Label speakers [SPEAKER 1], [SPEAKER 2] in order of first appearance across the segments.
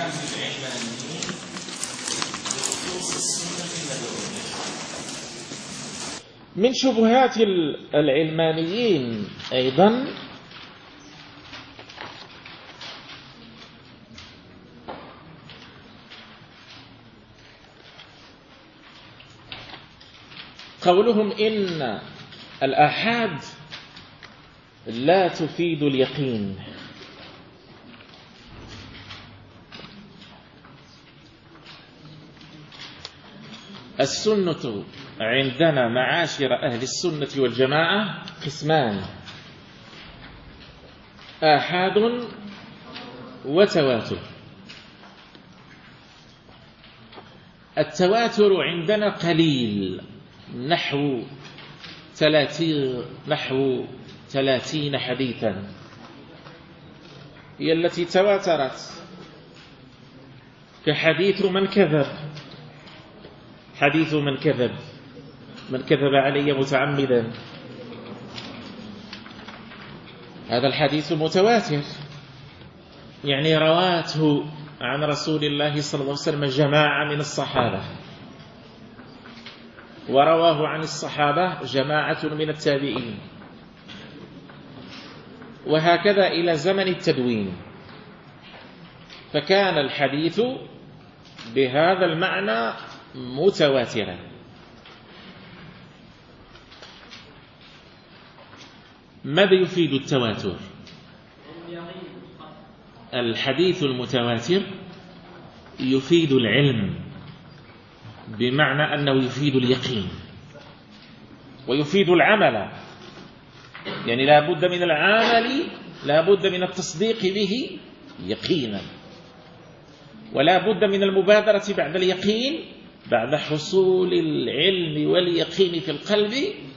[SPEAKER 1] شبهات العلمانيين بخصوص السنة النبوية.
[SPEAKER 2] من شبهات العلمانيين أيضا قولهم إن الآحاد لا تفيد اليقين. السنة عندنا معاشر أهل السنة والجماعة قسمان: آحاد وتواتر. التواتر عندنا قليل، نحو 30 حديثا هي التي تواترت، كحديث من كذب، حديث من كذب علي متعمدا، هذا الحديث متواتر، يعني رواته عن رسول الله صلى الله عليه وسلم جماعة من الصحابة، ورواه عن الصحابة جماعة من التابعين، وهكذا إلى زمن التدوين، فكان الحديث بهذا المعنى متواترا. ماذا يفيد التواتر؟ الحديث المتواتر يفيد العلم، بمعنى أنه يفيد اليقين ويفيد العمل، يعني لا بد من العمل، لا بد من التصديق به يقينا، ولا بد من المبادرة بعد اليقين، بعد حصول العلم واليقين في القلب،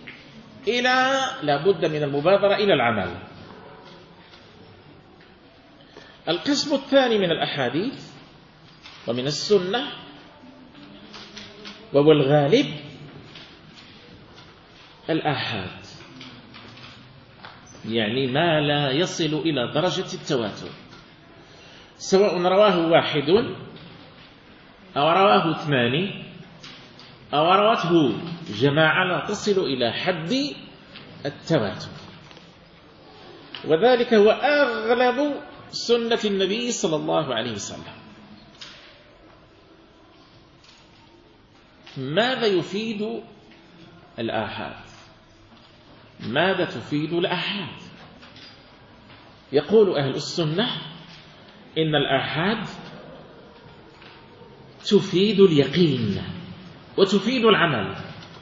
[SPEAKER 2] لا بد من المبادرة إلى العمل. القسم الثاني من الأحاديث ومن السنة وهو الغالب الآحاد، يعني ما لا يصل إلى درجة التواتر، سواء رواه واحد أو رواه اثنان أو روته جماعة لا تصل إلى حد التواتر. وذلك هو أغلب سنة النبي صلى الله عليه وسلم. ماذا يفيد الآحاد؟ ماذا تفيد الآحاد؟ يقول أهل السنة إن الآحاد تفيد اليقين وتفيد العمل.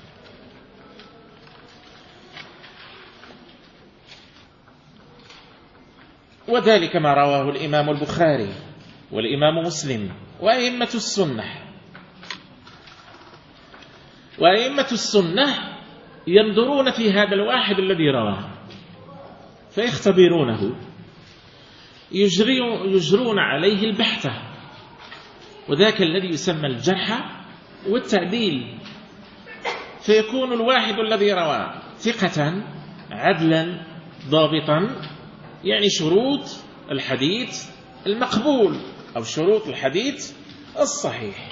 [SPEAKER 2] وذلك ما رواه الإمام البخاري والإمام مسلم وأئمة السنة. وأئمة السنة ينظرون في هذا الواحد الذي رواه فيختبرونه، يجرون عليه البحث، وذاك الذي يسمى الجرح والتعديل، فيكون الواحد الذي روى ثقة عدلا ضابطا، يعني شروط الحديث المقبول أو شروط الحديث الصحيح.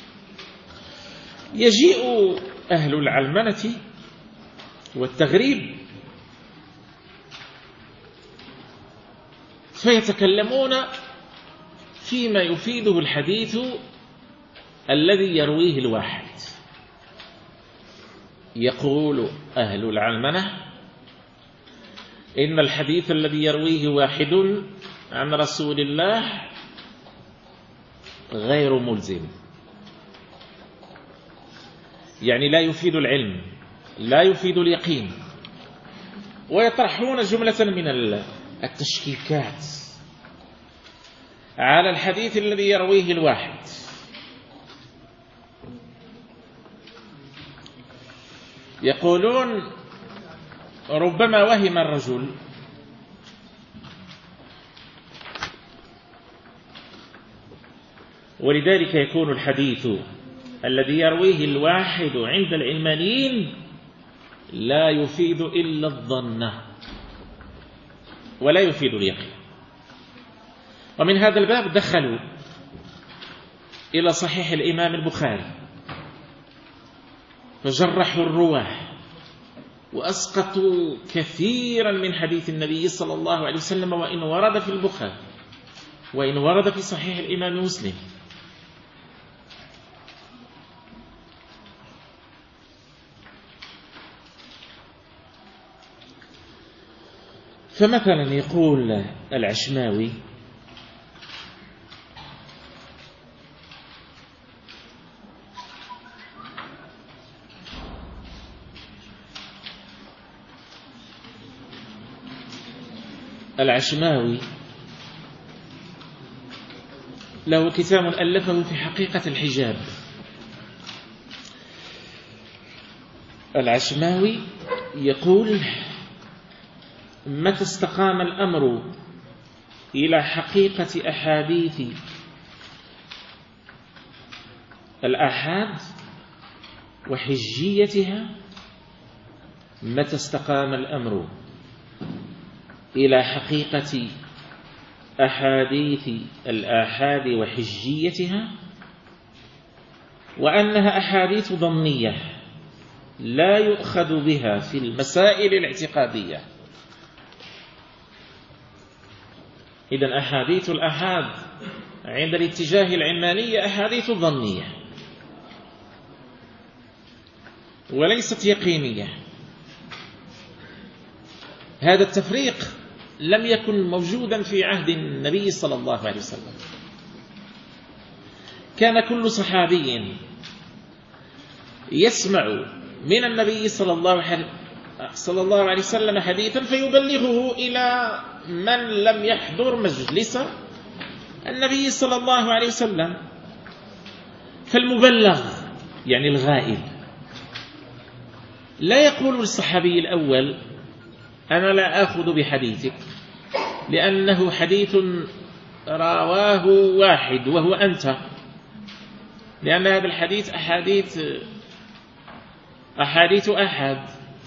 [SPEAKER 2] يجيء أهل العلمنة والتغريب فيتكلمون فيما يفيده الحديث الذي يرويه الواحد. يقول أهل العلمنة إن الحديث الذي يرويه واحد عن رسول الله غير ملزم، يعني لا يفيد العلم، لا يفيد اليقين، ويطرحون جملة من التشكيكات على الحديث الذي يرويه الواحد. يقولون ربما وهم الرجل ولذلك يكون الحديث الذي يرويه الواحد عند العلمانيين لا يفيد إلا الظن ولا يفيد اليقين. ومن هذا الباب دخلوا إلى صحيح الإمام البخاري فجرحوا الرواه وأسقطوا كثيرا من حديث النبي صلى الله عليه وسلم، وإن ورد في البخاري وإن ورد في صحيح الإمام مسلم. فمثلا يقول العشماوي: العشماوي له كتاب ألفه في حقيقة الحجاب. العشماوي يقول: متى استقام الأمر إلى حقيقة أحاديث الآحاد وحجيتها، متى استقام الأمر إلى حقيقة أحاديث الآحاد وحجيتها، وأنها أحاديث ظنية لا يؤخذ بها في المسائل الاعتقادية. إذن أحاديث الآحاد عند الاتجاه العلماني أحاديث ظنية وليست يقينية. هذا التفريق لم يكن موجودا في عهد النبي صلى الله عليه وسلم. كان كل صحابي يسمع من النبي صلى الله عليه وسلم حديثا فيبلغه إلى من لم يحضر مجلس النبي صلى الله عليه وسلم. فالمبلغ يعني الغائب لا يقول للصحابي الأول: أنا لا أخذ بحديثك لأنه حديث رواه واحد وهو أنت، لأن هذا الحديث أحاديث أحد،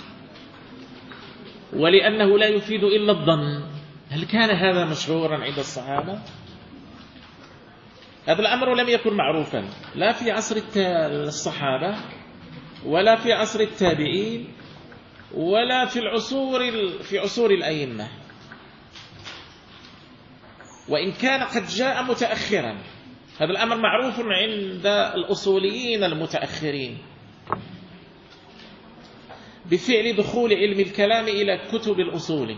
[SPEAKER 2] ولأنه لا يفيد إلا الظن. هل كان هذا مشهورا عند الصحابة؟ هذا الأمر لم يكن معروفا لا في عصر الصحابة ولا في عصر التابعين ولا في عصور الأئمة، وإن كان قد جاء متأخرا. هذا الأمر معروف عند الأصوليين المتأخرين بفعل دخول علم الكلام إلى كتب الأصول،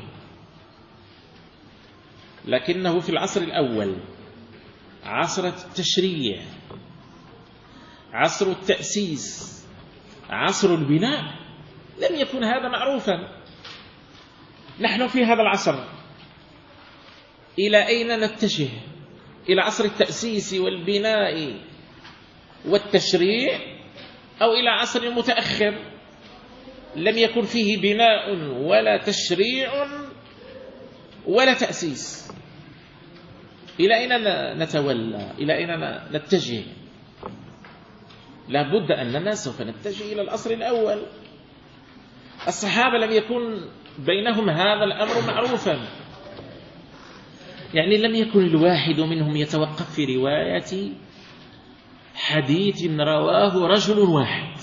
[SPEAKER 2] لكنه في العصر الأول، عصر التشريع، عصر التأسيس، عصر البناء، لم يكن هذا معروفا. نحن في هذا العصر إلى أين نتجه؟ إلى عصر التأسيس والبناء والتشريع، أو إلى عصر متأخر لم يكن فيه بناء ولا تشريع ولا تأسيس؟ إلى أين نتولى؟ إلى أين نتجه؟ لا بد أننا سوف نتجه إلى العصر الأول. الصحابة لم يكن بينهم هذا الأمر معروفا، يعني لم يكن الواحد منهم يتوقف في رواية حديث رواه رجل واحد.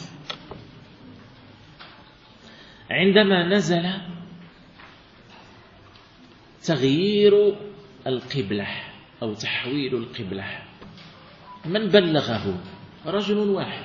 [SPEAKER 2] عندما نزل تغيير القبلة أو تحويل القبلة، من بلغه؟ رجل واحد،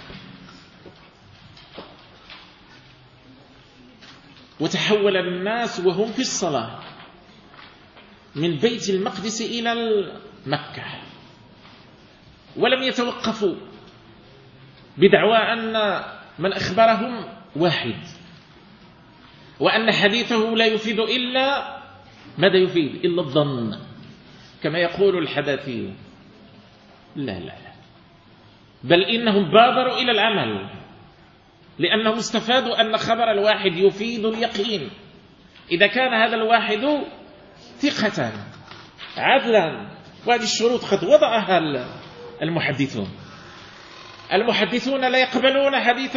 [SPEAKER 2] وتحول الناس وهم في الصلاة من بيت المقدس إلى مكة، ولم يتوقفوا بدعوى أن من أخبرهم واحد، وأن حديثه لا يفيد إلا ماذا يفيد؟ إلا الظن كما يقول الحداثيون. لا لا لا، بل إنهم بادروا إلى العمل، لأنهم استفادوا أن خبر الواحد يفيد اليقين إذا كان هذا الواحد ثقة عدلا. وهذه الشروط قد وضعها المحدثون. المحدثون لا يقبلون حديث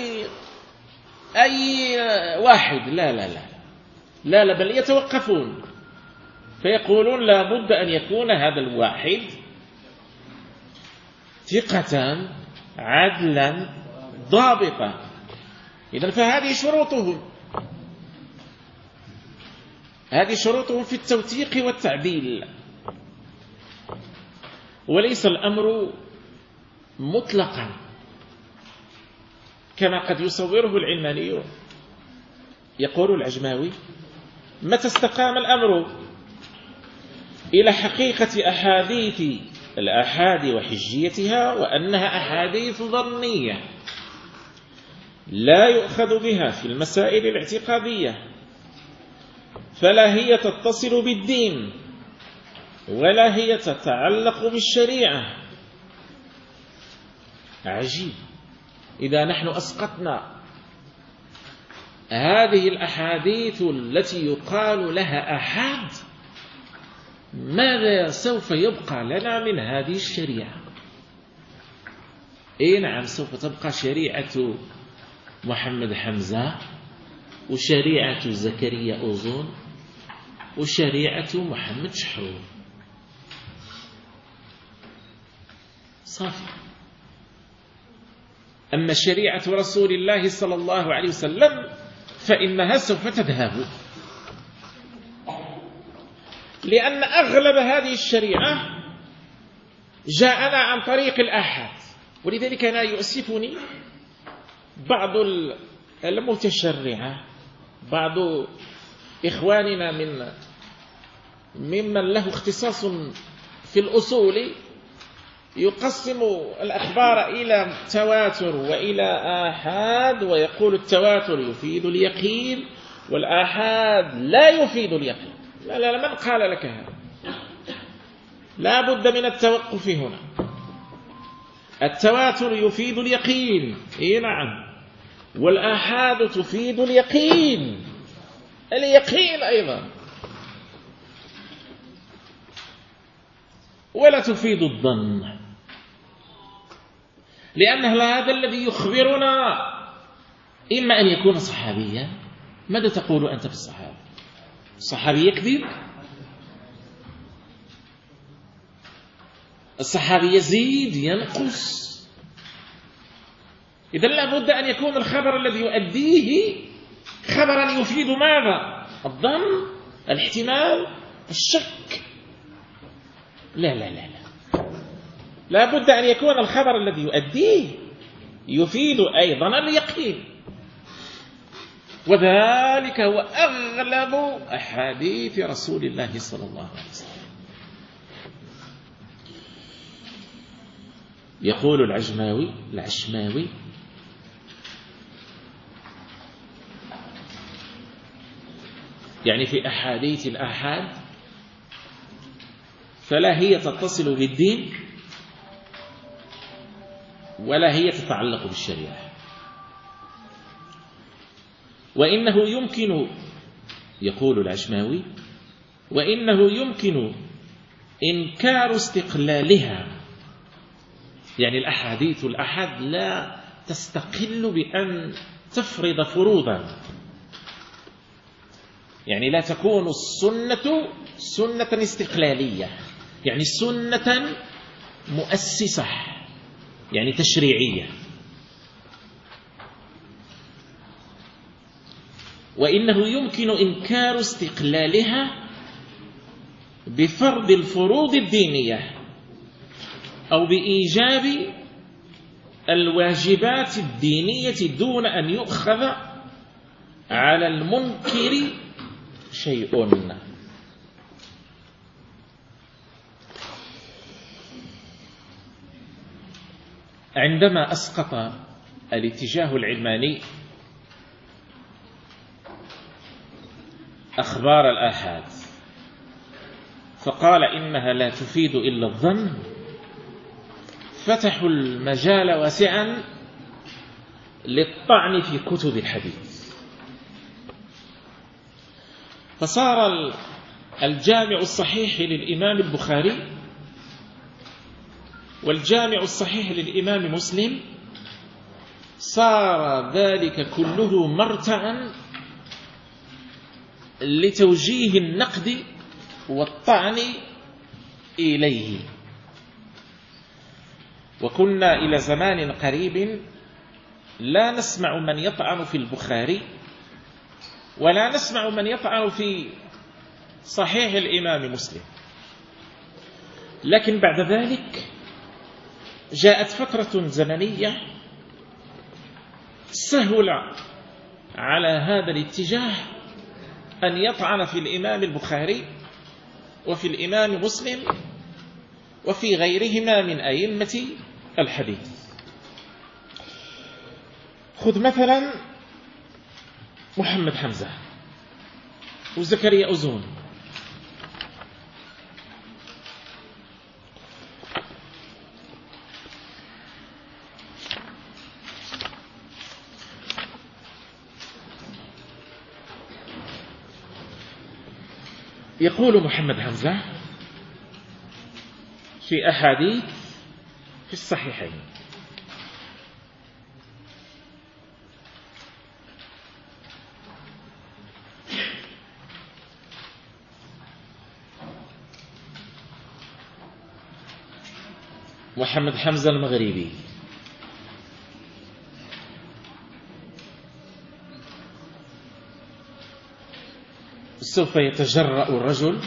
[SPEAKER 2] أي واحد، لا لا لا لا لا، بل يتوقفون فيقولون لا بد أن يكون هذا الواحد ثقة عدلا ضابطا. إذن فهذه شروطهم، هذه شروطهم في التوثيق والتعديل. وليس الأمر مطلقا كما قد يصوره العلمانيون. يقول العجماوي: متى استقام الأمر إلى حقيقة أحاديث الآحاد وحجيتها وأنها أحاديث ظنية لا يؤخذ بها في المسائل الاعتقادية، فلا هي تتصل بالدين ولا هي تتعلق بالشريعة. عجيب، إذا نحن أسقطنا هذه الأحاديث التي يقال لها آحاد، ماذا سوف يبقى لنا من هذه الشريعة؟ نعم، سوف تبقى شريعة محمد حمزة، وشريعة زكريا أوزون، وشريعة محمد شحرور، صافي. أما شريعة رسول الله صلى الله عليه وسلم فإنها سوف تذهب، لأن أغلب هذه الشريعة جاءنا عن طريق الآحاد. ولذلك أنا يؤسفني بعض المتشرعة، بعض إخواننا ممن له اختصاص في الأصول، يقسم الأخبار إلى تواتر وإلى آحاد، ويقول التواتر يفيد اليقين والآحاد لا يفيد اليقين. لا لا لا، من قال لك هذا؟ لا بد من التوقف هنا. التواتر يفيد اليقين، نعم، والآحاد تفيد اليقين أيضا، ولا تفيد الظن، لأن هذا الذي يخبرنا إما أن يكون صحابيا. ماذا تقول أنت في الصحابة؟ الصحابي يكذب؟ الصحابي يزيد ينقص؟ إذن لا بد أن يكون الخبر الذي يؤديه خبرا يفيد ماذا؟ الظن، الاحتمال، الشك. لا لا لا لا، لا بد أن يكون الخبر الذي يؤديه يفيد أيضا اليقين. وذلك هو أغلب أحاديث رسول الله صلى الله عليه وسلم. يقول العشماوي يعني في أحاديث الآحاد فلا هي تتصل بالدين ولا هي تتعلق بالشريعة. وإنه يمكن، يقول العشماوي، وإنه يمكن إنكار استقلالها، يعني الأحاديث الآحاد لا تستقل بأن تفرض فروضا، يعني لا تكون السنة سنة استقلالية، يعني سنة مؤسسة، يعني تشريعية. وإنه يمكن إنكار استقلالها بفرض الفروض الدينية أو بإيجاب الواجبات الدينية دون أن يؤخذ على المنكر شيء. عندما أسقط الاتجاه العلماني أخبار الآحاد فقال إنها لا تفيد إلا الظن، فتحوا المجال واسعا للطعن في كتب الحديث، فصار الجامع الصحيح للإمام البخاري والجامع الصحيح للإمام مسلم صار ذلك كله مرتعا لتوجيه النقد والطعن إليه. وكنا إلى زمان قريب لا نسمع من يطعن في البخاري ولا نسمع من يطعن في صحيح الإمام مسلم. لكن بعد ذلك جاءت فترة زمنية سهل على هذا الاتجاه أن يطعن في الإمام البخاري وفي الإمام مسلم وفي غيرهما من أئمة الحديث. خذ مثلا محمد حمزة وزكريا أزون. يقول محمد حمزة في أحاديث في الصحيحين: محمد حمزة المغربي سوف يتجرأ الرجل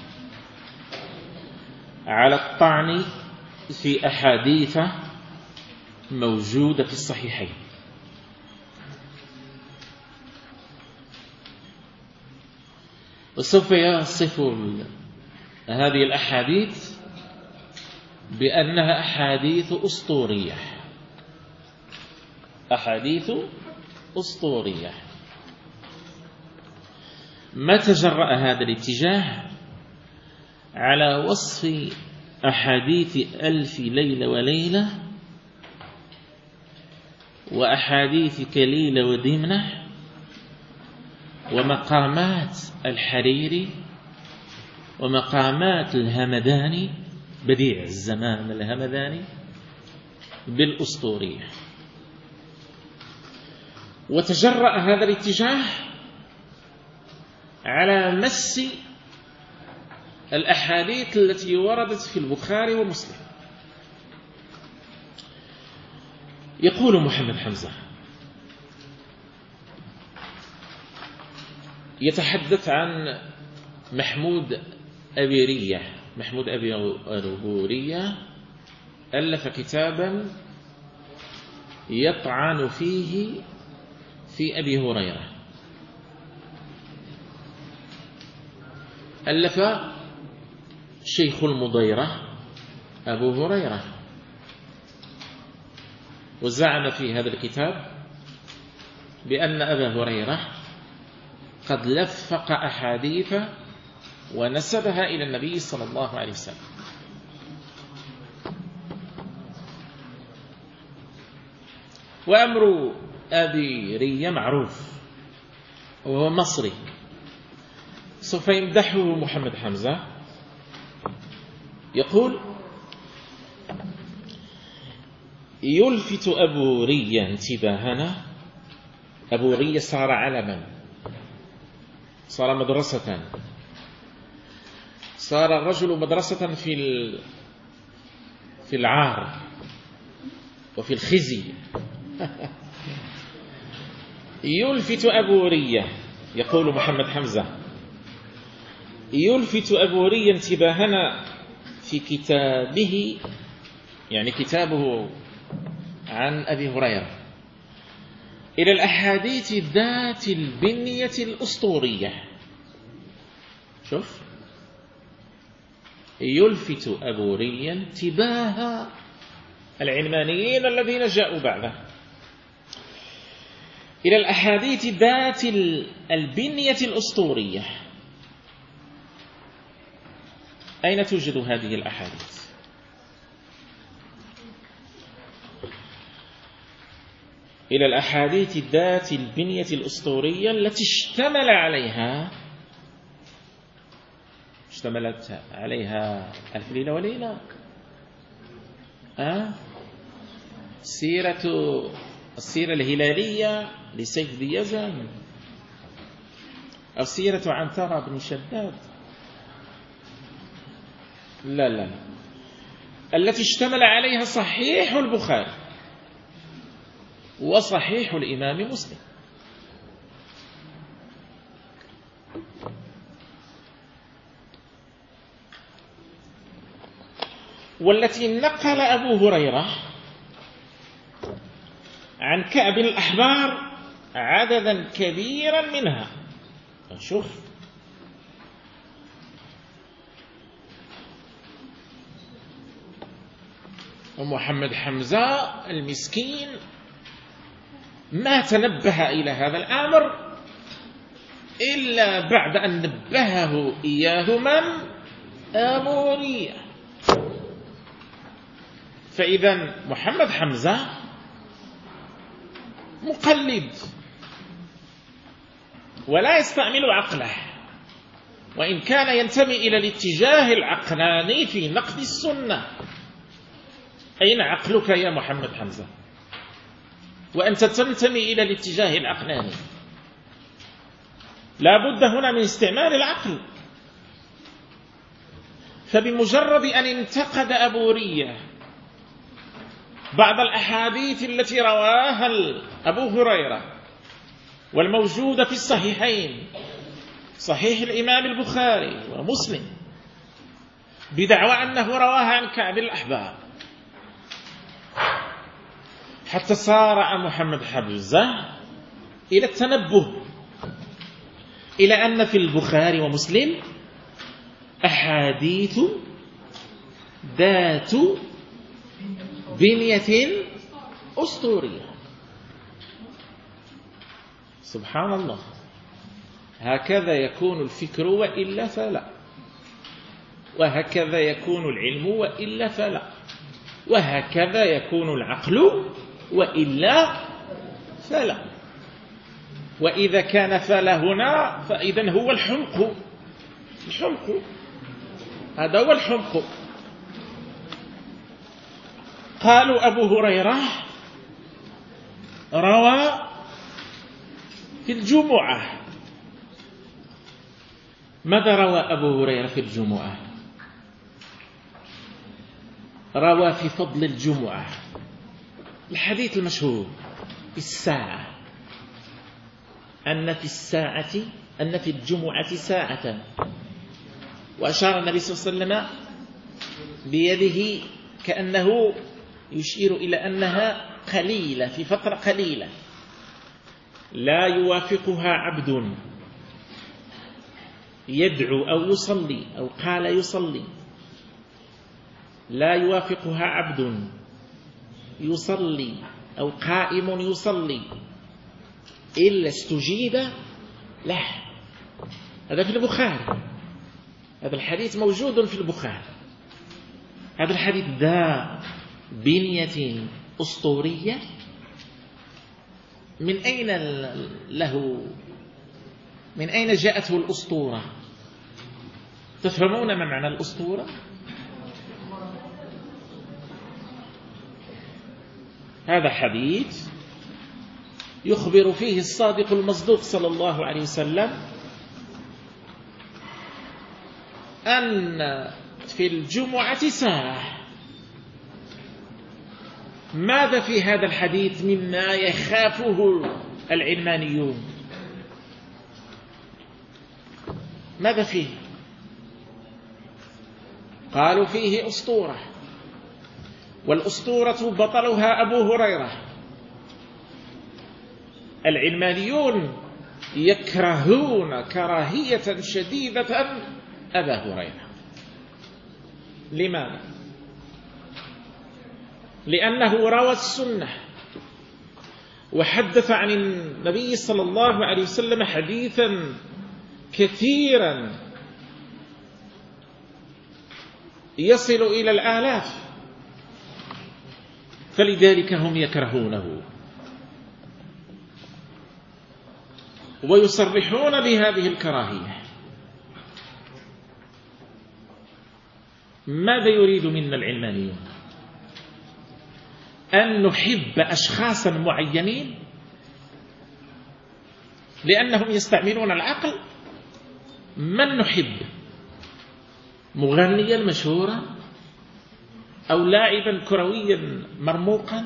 [SPEAKER 2] على الطعن في أحاديث موجودة في الصحيحين، وسوف يصف هذه الأحاديث بأنها أحاديث أسطورية، أحاديث أسطورية. ما تجرأ هذا الاتجاه على وصف أحاديث ألف ليلة وليلة وأحاديث كليلة ودمنة ومقامات الحريري ومقامات الهمداني بديع الزمان الهمداني بالأسطورية. وتجرأ هذا الاتجاه على مس الأحاديث التي وردت في البخاري ومسلم. يقول محمد حمزة يتحدث عن محمود أبي رية. محمود أبي رية ألف كتابا يطعن فيه في أبي هريرة. ألف شيخ المضيرة أبو هريرة، وزعم في هذا الكتاب بأن أبا هريرة قد لفق أحاديث ونسبها إلى النبي صلى الله عليه وسلم. وأمر أبي رية معروف، وهو مصري. سوف يمدحه محمد حمزة، يقول: يلفت أبو رية انتباهنا. أبو رية صار علما، صار مدرسة، صار الرجل مدرسة في العار وفي الخزي. يلفت أبو رية، يقول محمد حمزة: يلفت أبو رية انتباهنا في كتابه، يعني كتابه عن أبي هريرة، إلى الأحاديث ذات البنية الأسطورية. شوف، يلفت أبو رية انتباه العلمانيين الذين جاءوا بعده إلى الأحاديث ذات البنية الأسطورية. أين توجد هذه الأحاديث؟ إلى الأحاديث ذات البنية الأسطورية التي اشتملت عليها ألف ليلة وليلة. السيرة الهلالية لسيف ذي يزن، أو سيرة عنترة بن شداد. لا، التي اشتمل عليها صحيح البخاري وصحيح الإمام مسلم. والتي نقل أبو هريرة عن كعب الأحبار عددا كبيرا منها. نشوف ومحمد حمزة المسكين ما تنبه إلى هذا الأمر إلا بعد أن نبهه إياه من؟ أبو هريرة. فإذا محمد حمزة مقلد ولا يستعمل عقله، وإن كان ينتمي إلى الاتجاه العقلاني في نقد السنة. أين عقلك يا محمد حمزة؟ وأنت تنتمي إلى الاتجاه العقلاني. لا بد هنا من استعمال العقل. فبمجرد أن انتقد أبو هريرة بعض الأحاديث التي رواها أبو هريرة والموجودة في الصحيحين، صحيح الإمام البخاري ومسلم، بدعوى أنه رواها عن كعب الأحبار، حتى صار محمد حمزة إلى التنبه إلى أن في البخاري ومسلم أحاديث ذات بنية أسطورية. سبحان الله، هكذا يكون الفكر وإلا فلا، وهكذا يكون العلم وإلا فلا، وهكذا يكون العقل وإلا فلا. وإذا كان فلا هنا فإذن هو الحمق. هذا هو الحمق. قالوا أبو هريرة روى في الجمعة. ماذا روى أبو هريرة في الجمعة؟ روى في فضل الجمعة الحديث المشهور الساعة، أن في الجمعة ساعة، وأشار النبي صلى الله عليه وسلم بيده كأنه يشير إلى أنها قليلة، في فترة قليلة لا يوافقها عبد يدعو أو يصلي، أو قال يصلي، لا يوافقها عبد يصلي أو قائم يصلي إلا استجيب له. هذا في البخاري، هذا الحديث موجود في البخاري. هذا الحديث ذا بنية أسطورية. من أين جاءته الأسطورة؟ تفهمون ما معنى الأسطورة؟ هذا حديث يخبر فيه الصادق المصدوق صلى الله عليه وسلم أن في الجمعة ساعة. ماذا في هذا الحديث مما يخافه العلمانيون؟ ماذا فيه؟ قالوا فيه أسطورة، والأسطورة بطلها أبو هريرة. العلمانيون يكرهون كراهية شديدة أبا هريرة. لماذا؟ لأنه روى السنة وحدث عن النبي صلى الله عليه وسلم حديثا كثيرا يصل إلى الآلاف، فلذلك هم يكرهونه ويصرحون بهذه الكراهية. ماذا يريد منا العلمانيون؟ أن نحب أشخاصا معينين لأنهم يستعملون العقل. من نحب؟ مغنية المشهورة أو لاعبا كرويا مرموقا؟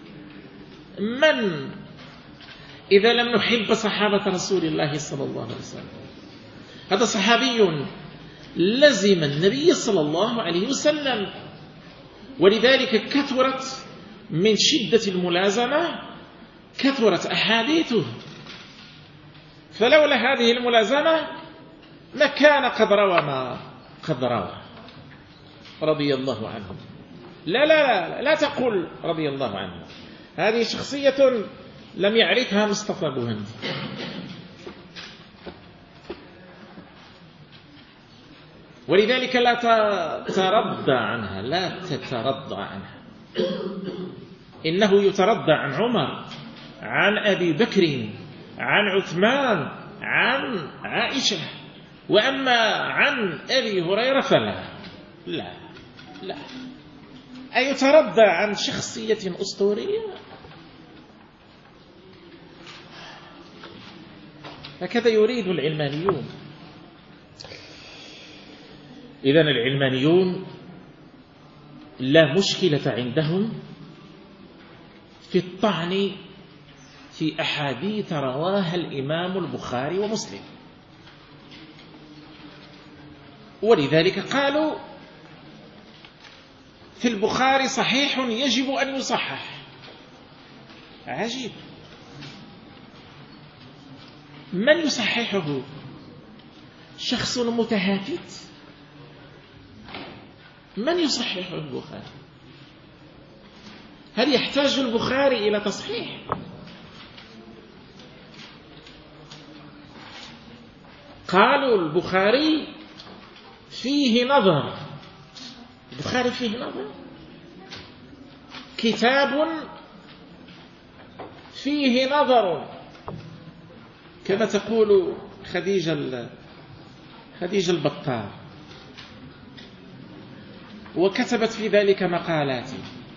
[SPEAKER 2] من إذا لم نحب صحابة رسول الله صلى الله عليه وسلم؟ هذا صحابي لزم النبي صلى الله عليه وسلم، ولذلك كثرت من شدة الملازمة كثرت أحاديثه، فلولا هذه الملازمة ما كان قد روى ما قد روى رضي الله عنه. لا لا لا, لا تقول رضي الله عنه، هذه شخصية لم يعرفها مصطفى بوهندي. ولذلك لا تترضى عنها، لا تترضى عنها. إنه يترضى عن عمر، عن أبي بكر، عن عثمان، عن عائشة، وأما عن أبي هريرة فلا. لا لا، أيترضى عن شخصية أسطورية؟ هكذا يريد العلمانيون. إذن العلمانيون لا مشكلة عندهم في الطعن في أحاديث رواها الإمام البخاري ومسلم، ولذلك قالوا في البخاري صحيح يجب أن يصحح. عجيب، من يصححه؟ شخص متهافت؟ من يصحح البخاري؟ هل يحتاج البخاري إلى تصحيح؟ قالوا البخاري فيه نظر. البخاري فيه نظر؟ كتاب فيه نظر، كما تقول خديجة البطار، وكتبت في ذلك مقالات.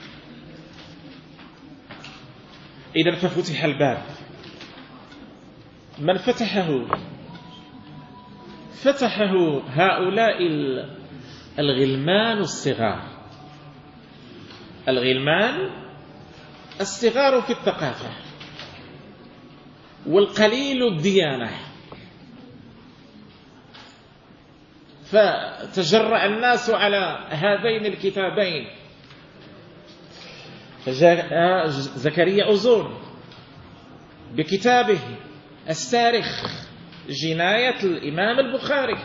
[SPEAKER 2] إذا ففتح الباب، من فتحه؟ فتحه هؤلاء الغلمان الصغار، الغلمان الصغار في الثقافة والقليل الديانة. فتجرأ الناس على هذين الكتابين. فجاء زكريا أوزون بكتابه السارخ جناية الإمام البخاري.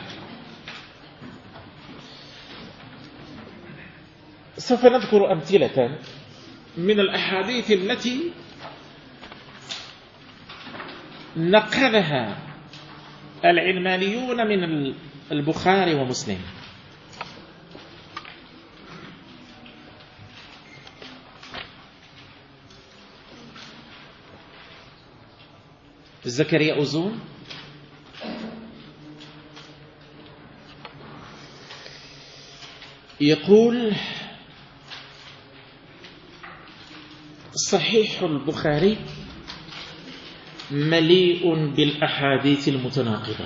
[SPEAKER 2] سوف نذكر أمثلة من الأحاديث التي نقلها العلمانيون من البخاري ومسلم. زكريا أوزون يقول: صحيح البخاري مليء بالأحاديث المتناقضة.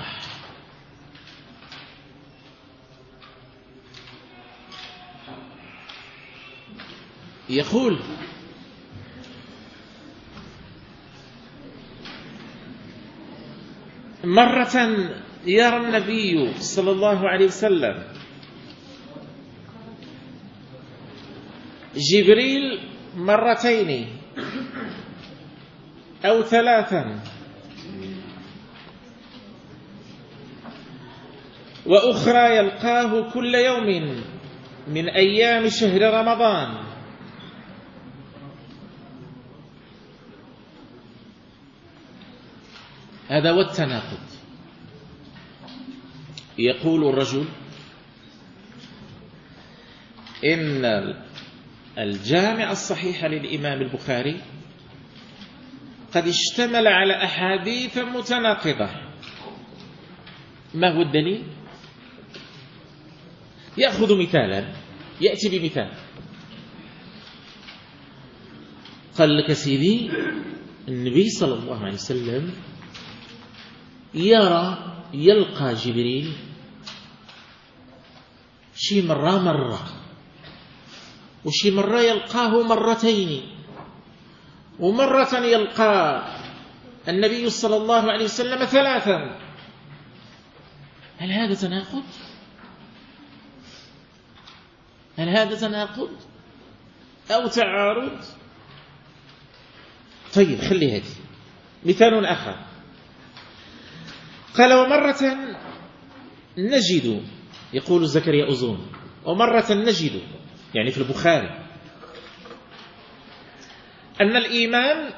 [SPEAKER 2] يقول: مرة يرى النبي صلى الله عليه وسلم جبريل مرتين أو ثلاثا، وأخرى يلقاه كل يوم من أيام شهر رمضان. هذا هو التناقض. يقول الرجل: إن الجامع الصحيح للإمام البخاري قد اشتمل على أحاديث متناقضة. ما هو الدليل؟ يأخذ مثالا، يأتي بمثال. قال لك سيدي النبي صلى الله عليه وسلم يلقى جبريل شي مرة وشي مرة يلقاه مرتين، ومرة يلقى النبي صلى الله عليه وسلم 3. هل هذا تناقض؟ هل هذا تناقض أو تعارض؟ طيب خلي هذه. مثال آخر قال: ومرة نجد، يقول زكريا أزون، ومرة نجد يعني في البخاري أن الإيمان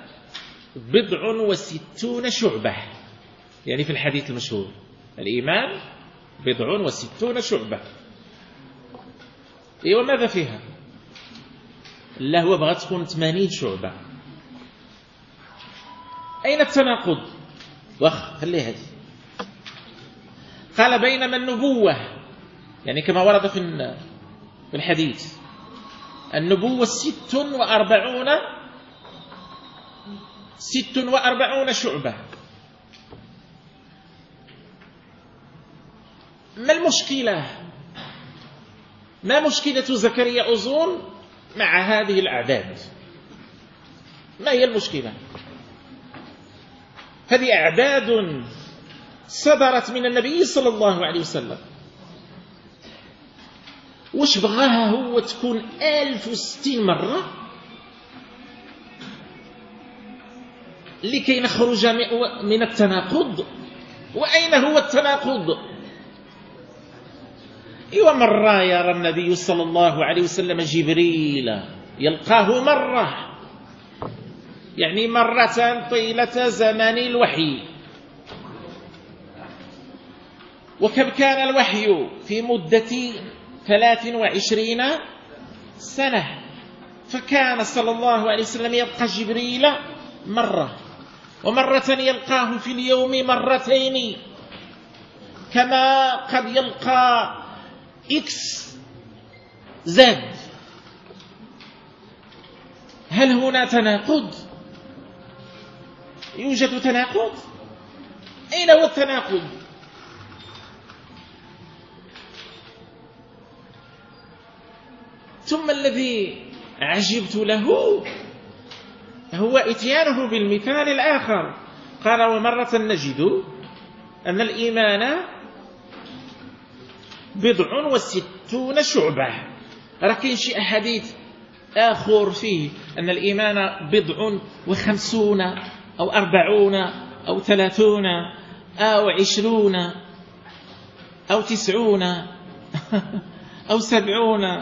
[SPEAKER 2] 60 شعبة، يعني في الحديث المشهور الإيمان 60 شعبة. إيه وماذا فيها؟ لا، هو بغى تكون 80 شعبة. أين التناقض؟ خلي هذه. قال: بينما النبوة، يعني كما ورد في الحديث، النبوة 46 شعبة. ما المشكلة؟ ما مشكلة زكريا أزون مع هذه الأعداد؟ ما هي المشكلة؟ هذه أعداد صدرت من النبي صلى الله عليه وسلم. وش بغاها هو تكون 1060 مرة لكي نخرج من التناقض؟ وأين هو التناقض؟ مرة يرى النبي صلى الله عليه وسلم جبريل يلقاه مرة، يعني مرة طيلة زمن الوحي. وكم كان الوحي؟ في مدة 23 سنة. فكان صلى الله عليه وسلم يلقى جبريل مرة، ومرة يلقاه في اليوم مرتين، كما قد يلقى إكس زد. هل هنا تناقض؟ يوجد تناقض؟ أين هو التناقض؟ ثم الذي عجبت له هو إتيانه بالمثال الآخر. قال: ومرة نجد أن الإيمان 60 شعبة. لكن شيء أحاديث آخر فيه أن الإيمان 50 أو 40 أو 30 أو 20 أو 90 أو 70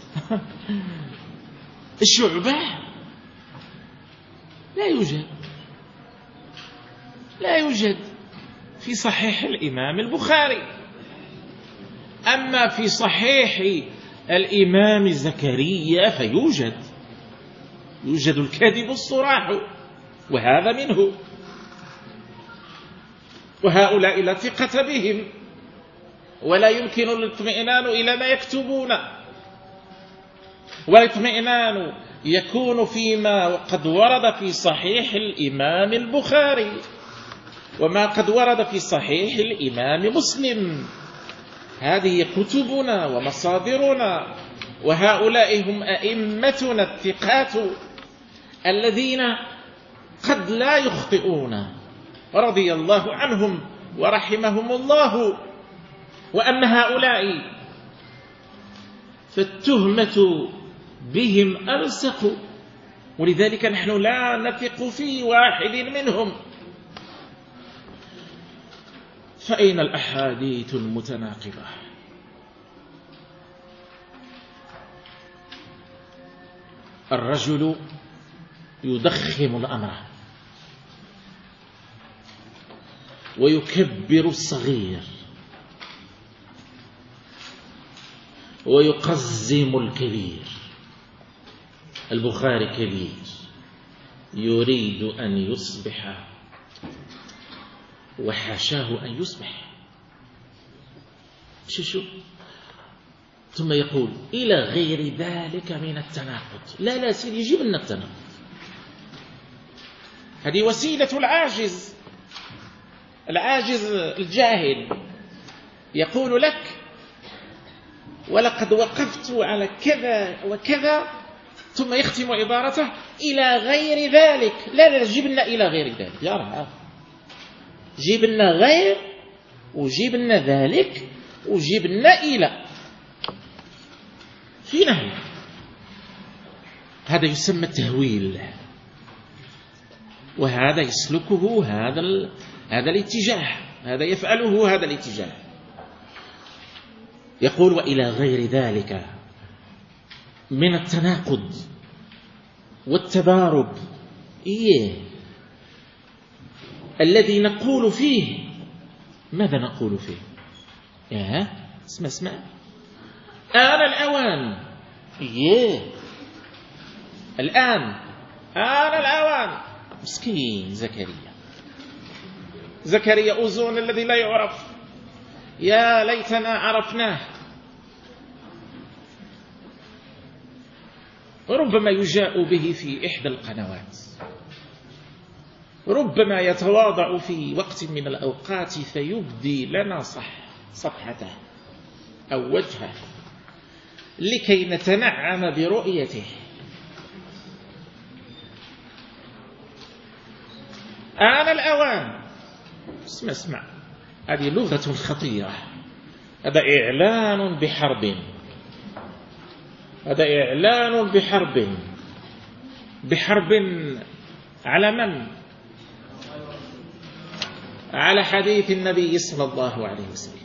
[SPEAKER 2] الشعبة. لا يوجد في صحيح الإمام البخاري. أما في صحيح الإمام زكريا فيوجد الكذب الصراح، وهذا منه. وهؤلاء لا ثقة بهم، ولا يمكن الاطمئنان إلى ما يكتبون. والاطمئنان يكون فيما قد ورد في صحيح الإمام البخاري، وما قد ورد في صحيح الإمام مسلم. هذه كتبنا ومصادرنا، وهؤلاء هم أئمتنا الثقات الذين قد لا يخطئون، رضي الله عنهم ورحمهم الله. وأما هؤلاء فالتهمة بهم ألصق، ولذلك نحن لا نثق في واحد منهم. فأين الأحاديث المتناقضة؟ الرجل يضخم الأمر ويكبر الصغير ويقزم الكبير. البخاري كبير يريد أن يصبح، وحاشاه أن يصبح. شو ثم يقول إلى غير ذلك من التناقض. لا سيدي، يجيب لنا التناقض. هذه وسيلة العاجز الجاهل. يقول لك ولقد وقفت على كذا وكذا، ثم يختم عبارته إلى غير ذلك. لا جبنا إلى غير ذلك، يا رب جبنا غير وجبنا ذلك وجبنا إلى، في نهي. هذا يسمى التهويل، وهذا يسلكه هذا الاتجاه، هذا يفعله هذا الاتجاه. يقول وإلى غير ذلك من التناقض والتضارب الذي نقول فيه. ماذا نقول فيه؟ اسمع آن الأوان. الآن آن الأوان. مسكين زكريا أوزون الذي لا يعرف، يا ليتنا عرفناه. ربما يجاء به في إحدى القنوات، ربما يتواضع في وقت من الأوقات فيبدي لنا صفحته أو وجهه لكي نتنعم برؤيته. آن الأوان. اسمع، هذه لغة خطيرة. هذا إعلان بحرب، هذا إعلان بحرب على من؟ على حديث النبي صلى الله عليه وسلم.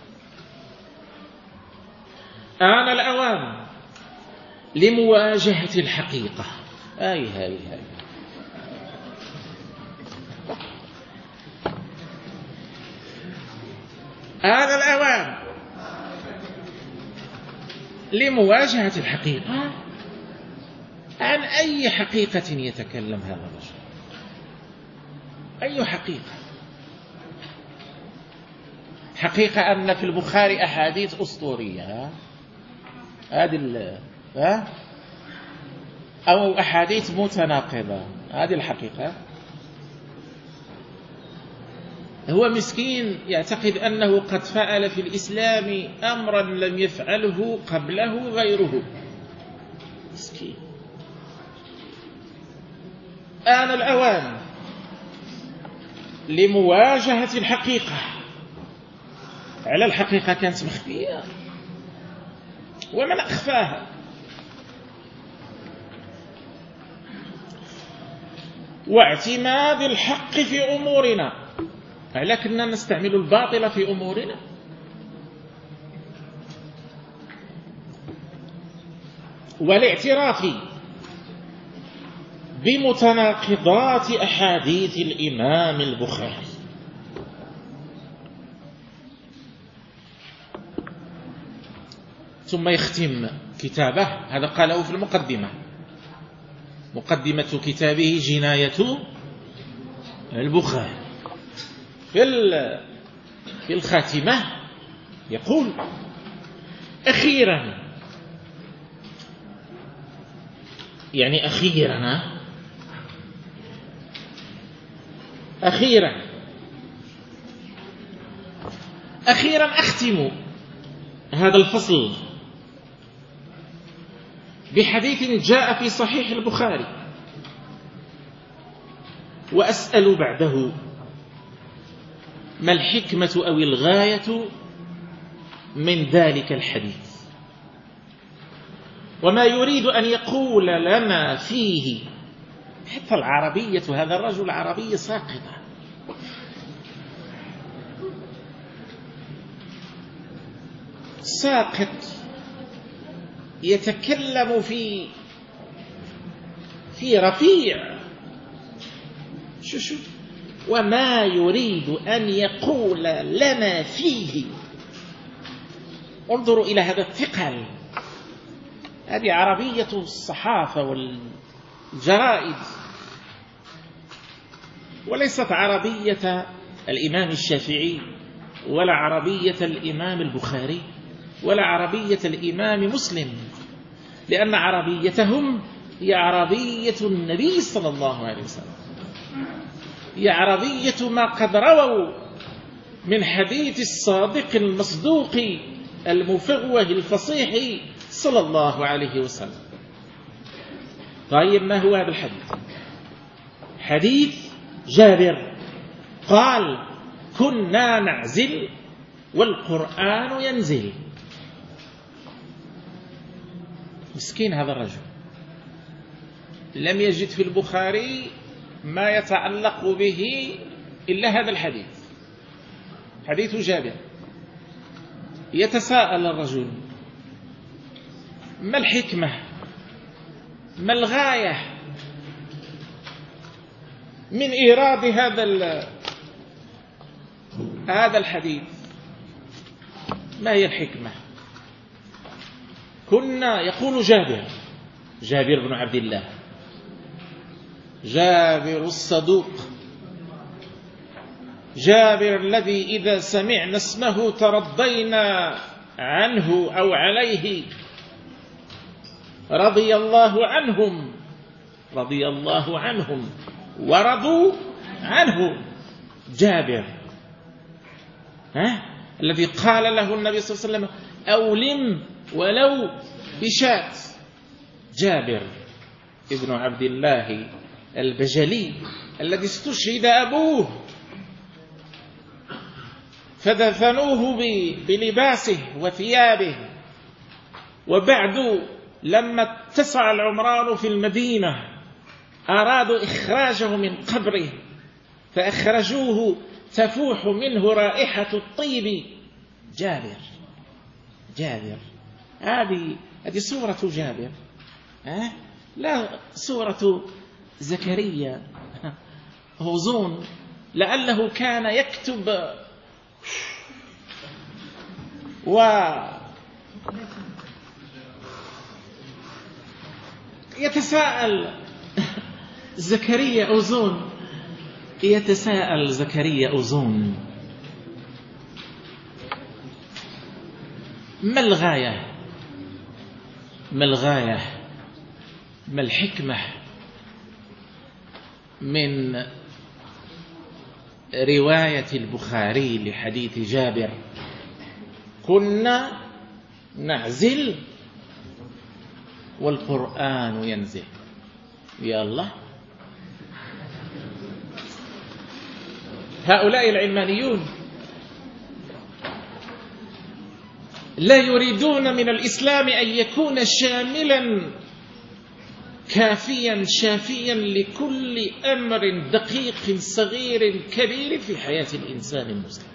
[SPEAKER 2] آن الأوان لمواجهة الحقيقة. هاي آن الأوان لمواجهة الحقيقة. عن أي حقيقة يتكلم هذا الرجل؟ أي حقيقة؟ حقيقة أن في البخاري أحاديث أسطورية، هذه أو أحاديث متناقضة، هذه الحقيقة. هو مسكين يعتقد أنه قد فعل في الإسلام أمرا لم يفعله قبله غيره. مسكين. آن الأوان لمواجهة الحقيقة. على الحقيقة كانت مخفية، ومن أخفاها؟ واعتماد الحق في أمورنا، لكننا نستعمل الباطل في أمورنا. والاعتراف بمتناقضات أحاديث الإمام البخاري. ثم يختم كتابه، هذا قاله في المقدمة، مقدمة كتابه جناية البخاري. في الخاتمة يقول أخيرا، يعني أخيرا أختم هذا الفصل بحديث جاء في صحيح البخاري، وأسأل بعده ما الحكمة أو الغاية من ذلك الحديث، وما يريد أن يقول لنا فيه. حتى العربية، هذا الرجل عربية ساقطة، ساقط، يتكلم في رفيع. شو وما يريد أن يقول لنا فيه. انظروا إلى هذا الثقل. هذه عربية الصحافة والجرائد، وليست عربية الإمام الشافعي، ولا عربية الإمام البخاري، ولا عربية الإمام مسلم، لأن عربيتهم هي عربية النبي صلى الله عليه وسلم، هي عربية ما قد رووا من حديث الصادق المصدوق المفوه الفصيح صلى الله عليه وسلم. طيب ما هو هذا الحديث؟ حديث جابر قال: كنا نعزل والقرآن ينزل. مسكين هذا الرجل، لم يجد في البخاري ما يتعلق به إلا هذا الحديث، حديث جابر. يتساءل الرجل: ما الحكمة، ما الغاية من إيراد هذا الحديث؟ ما هي الحكمة؟ كنا، يقول جابر بن عبد الله، جابر الصدوق، جابر الذي إذا سمعنا اسمه ترضينا عنه أو عليه، رضي الله عنهم ورضوا عنه. جابر الذي قال له النبي صلى الله عليه وسلم: أولم ولو بشاة. جابر ابن عبد الله البجلي الذي استشهد أبوه فدفنوه بلباسه وثيابه، وبعد لما اتسع العمران في المدينة أرادوا إخراجه من قبره فأخرجوه تفوح منه رائحة الطيب. جابر هذه سورة جابر، لا سورة زكريا هوزون، لعله كان يكتب يتساءل زكريا أوزون ما الغاية، ما الحكمة من رواية البخاري لحديث جابر: كنا نعزل والقرآن ينزل. يا الله، هؤلاء العلمانيون لا يريدون من الإسلام أن يكون شاملا كافيا شافيا لكل أمر دقيق صغير كبير في حياة الإنسان المسلم.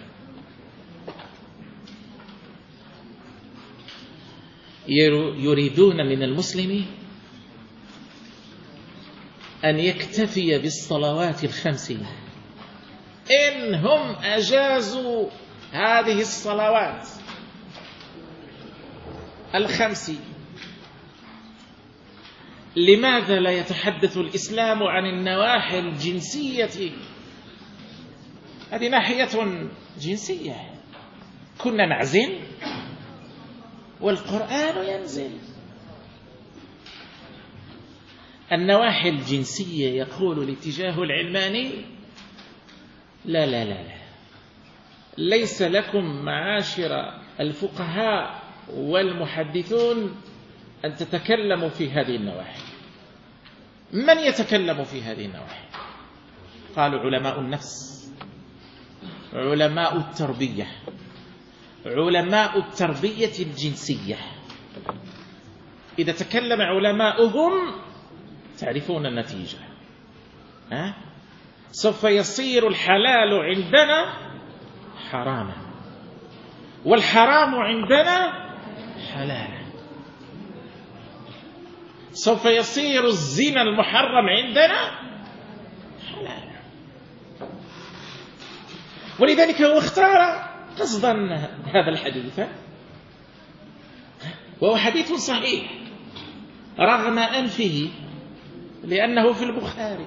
[SPEAKER 2] يريدون من المسلم أن يكتفي بالصلوات الخمس، إن هم أجازوا هذه الصلوات الخمس. لماذا لا يتحدث الإسلام عن النواحي الجنسية؟ هذه ناحية جنسية، كنا نعزل والقرآن ينزل. النواحي الجنسية يقول الاتجاه العلماني: لا لا لا لا، ليس لكم معاشر الفقهاء والمحدثون أن تتكلموا في هذه النواحي. من يتكلم في هذه النواحي؟ قالوا: علماء النفس، علماء التربية، علماء التربية الجنسية. إذا تكلم علماؤهم تعرفون النتيجة، سوف يصير الحلال عندنا حراما والحرام عندنا حلالا، سوف يصير الزنا المحرم عندنا حلالا. ولذلك هو اختار قصدا هذا الحديث، وهو حديث صحيح رغم أنفه لأنه في البخاري،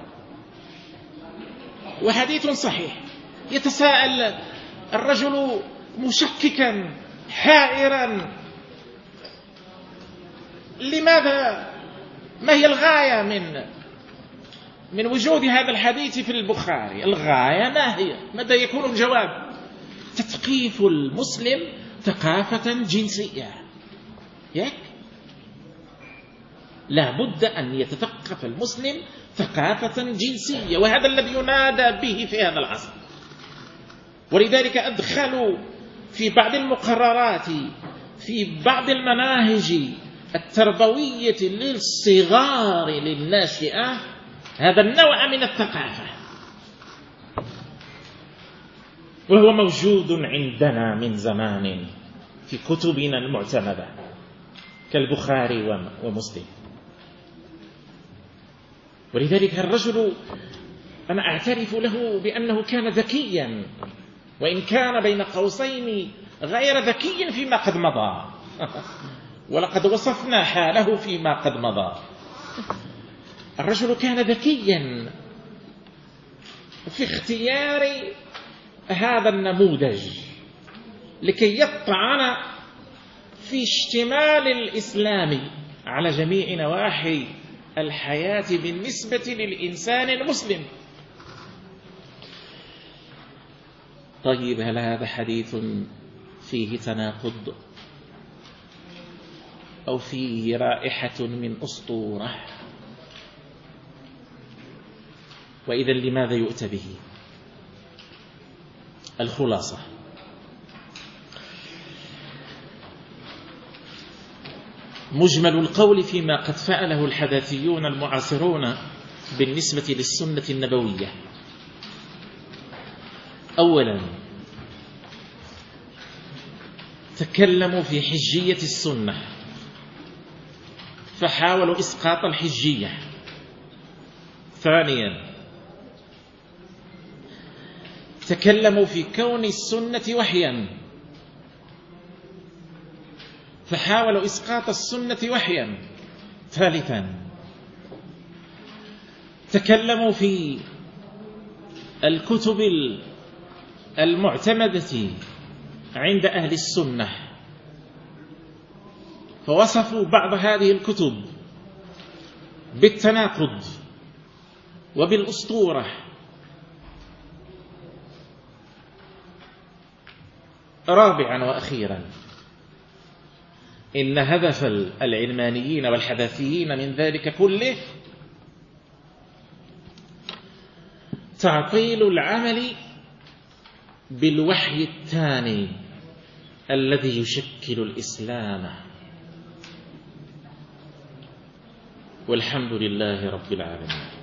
[SPEAKER 2] وحديث صحيح. يتساءل الرجل مشككا حائرا: لماذا؟ ما هي الغاية من وجود هذا الحديث في البخاري؟ الغاية ما هي؟ ماذا يكون الجواب؟ تثقيف المسلم، ثقافة جنسية. لا بد أن يتثقف المسلم ثقافة جنسية، وهذا الذي ينادى به في هذا العصر. ولذلك أدخلوا في بعض المقررات، في بعض المناهج التربوية للصغار للناشئة هذا النوع من الثقافة، وهو موجود عندنا من زمان في كتبنا المعتمدة كالبخاري ومسلم. ولذلك الرجل أنا أعترف له بأنه كان ذكيا، وإن كان بين قوسين غير ذكي فيما قد مضى، ولقد وصفنا حاله فيما قد مضى. الرجل كان ذكيا في اختيار هذا النموذج لكي يطعن في اشتمال الإسلام على جميع نواحي الحياة بالنسبة للإنسان المسلم. طيب، هل هذا حديث فيه تناقض أو فيه رائحة من أسطورة؟ وإذا لماذا يؤتى به؟ الخلاصة: مجمل القول فيما قد فعله الحداثيون المعاصرون بالنسبة للسنة النبوية. أولا، تكلموا في حجية السنة فحاولوا إسقاط الحجية. ثانيا، تكلموا في كون السنة وحيا فحاولوا إسقاط السنة وحيا. ثالثا، تكلموا في الكتب المعتمدة عند أهل السنة فوصفوا بعض هذه الكتب بالتناقض وبالأسطورة. رابعا وأخيرا، إن هدف العلمانيين والحداثيين من ذلك كله تعطيل العمل بالوحي الثاني الذي يشكل الإسلام. والحمد لله رب العالمين.